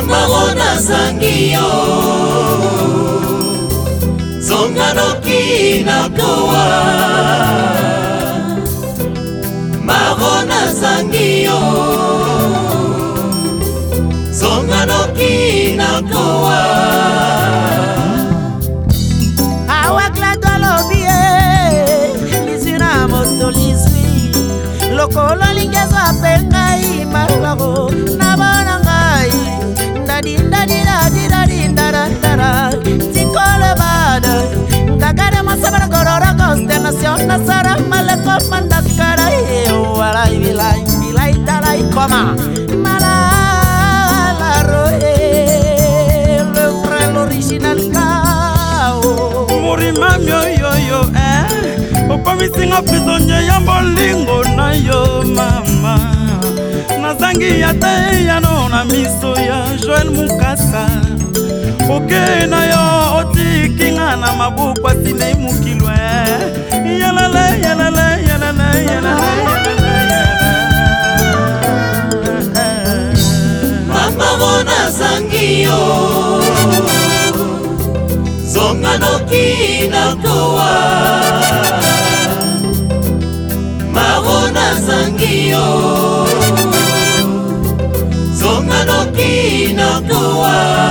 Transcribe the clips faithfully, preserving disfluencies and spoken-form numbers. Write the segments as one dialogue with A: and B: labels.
A: Mamarona Sangio Zonganoki Nakoa Marona Sangio Zonganoki Nakoa
B: Awakla dolobie Lizina moto lizwi Lokolo lingeza pengai Malago Nabana ngai Dadi dadi dadi dadi dada dada Tikole bada Gagare masabara gorora constellation Nasara maleko mandakara Walai bilai bilai dalai koma Malala rohe Le frère l'original kao
C: Murima myo yo yo eh Opamisinga prisonnier ya bolingo na yo mama Nazangi ya te ya no na miso ya Joel Mukasa Oke na yo oti kinga na mabuku asine mukilwe Yalala yalala yalala yalala
A: Mamarona Sangio Zonganoki Nakoa Marona Sangio Zonganoki Nakoa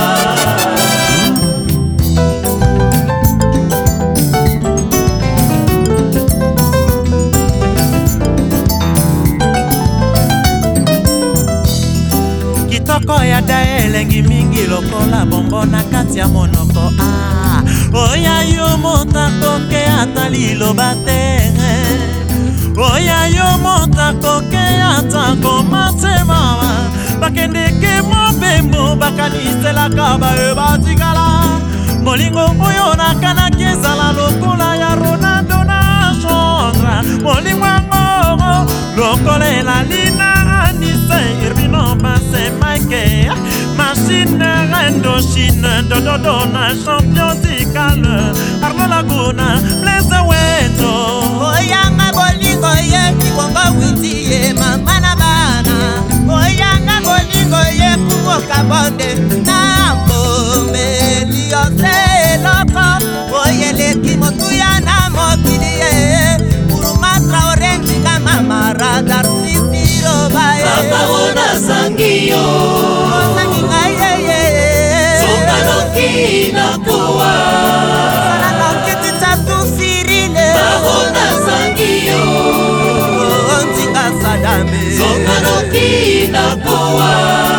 B: Kitoko ya daelengi mingi lokola bombo na kati ya monoko ah Oya yo motako ke atalilo batenge Oya yo motako ke atako mate mama Bakende ke mobembo bakanisela kaba e batikala Molingo oyo nakana kesala lokola ya Ronaldo na Chandra Molingo ngoro lokolela lina anise Irbino base maike Machine rendo chine dododo na champion tikale Arno Laguna Blaise Weto Oyanga bolingo ye kikongo witi ye mama na bana Oyanga bolingo ye kumoka bonde na mbome liyose loko Oyele kimotu ya na mokidi ye Urumatra orenji kama marada sisiro bae
A: Mamarona Sangio Zonganoki Nakoa
B: Sananoki tatu sirile
A: Marona Sangio
B: Ontika sadame
A: Zonganoki Nakoa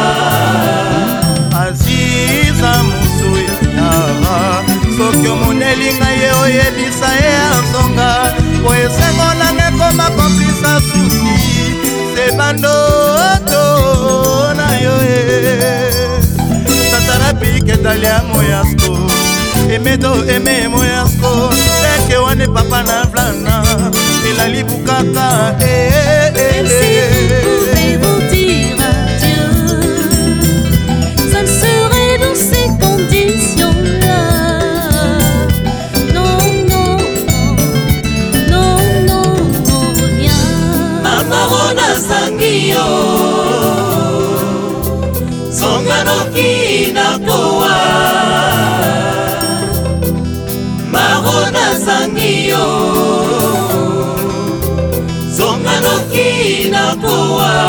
C: Aziza musuya yara Sokyo monelinga ye oyebisa ye ansonga Oesengo na nekoma komplisa susi Sebando to na yo e Tatarapi ketalia moyasko Emedo eme moyasko Eke wane papa na vlana Elali bukaka eh eh eh
A: Sangio Zonganoki Nakoa Marona Sangio Zonganoki Nakoa